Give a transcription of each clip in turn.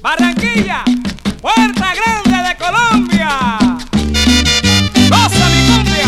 Barranquilla, Puerta Grande de Colombia. ¡Goza mi cumbia!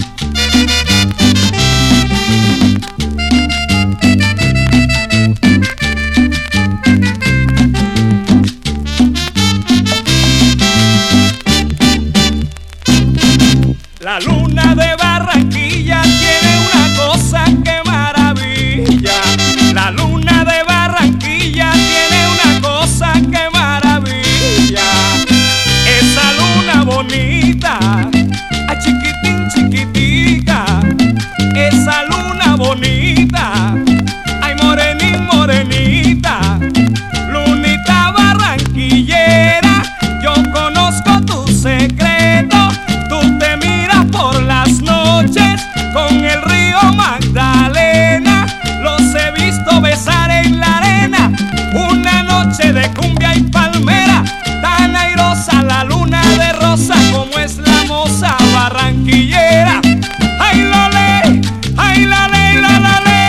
La luna de Barranquilla tiene una cosa que maravilla. La luna de Barranquilla tiene una cosa que maravilla. Esa luna bonita, a chiquitín chiquitica. Esa luna bonita, ay morenín morenita. Lunita barranquillera, yo conozco tu secreto. Tú te miras por las noches con el río Magdalena. Los he visto besar en la arena, una noche de cumbia y palmera. Tan airosa la luna de rosa como es la moza barranquillera. ¡Ay, lole! ¡Ay, lole, lole!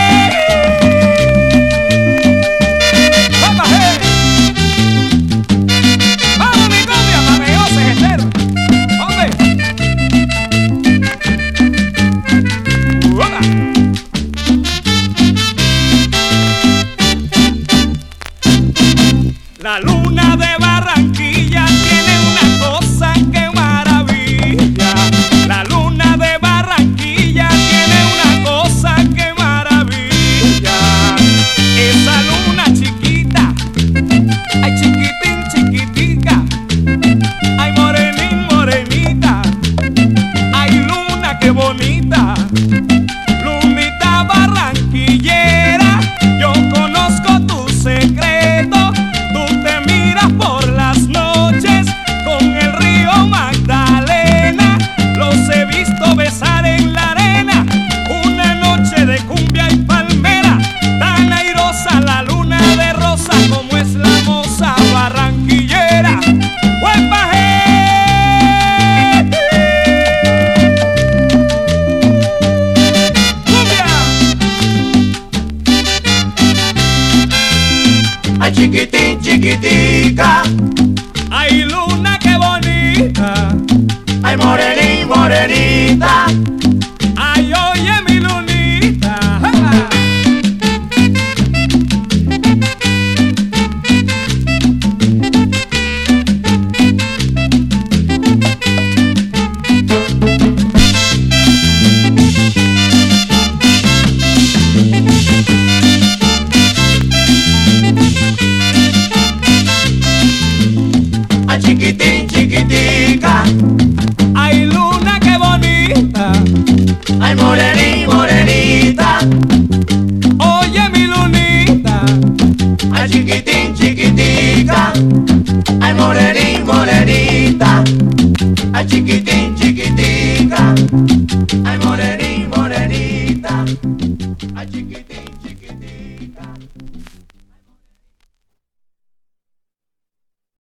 ¡Vamos, ¡vamos, mi cumbia! ¡Mameose, gestero! ¡Hombre! ¡Hola! La luna de Barranquilla tiene una cosa que maravilla. La luna de Barranquilla tiene una cosa que maravilla. Esa luna chiquita, ay chiquitín chiquitica, ay morenín morenita, ay luna que bonita. Lunita barranquillera, yo conozco tu secreto. Por las noches con el río Magdalena, los he visto besar en la arena, una noche de cumbia y palmera. Tan airosa la luna de rosa como es la moza barranquillera. ¡Huepa, ¡cumbia! Ay chiquitín chiquitica, ¡ay luna qué bonita! ay morenín morenita, ¡Ay oye mi lunita! ¡Ja! ay chiquitín chiquitica, ¡Ay luna qué bonita! ay morenín morenita, Oye mi lunita, ay chiquitín chiquitica, ay morenín morenita, ay chiquitín chiquitica, ay morenín morenita.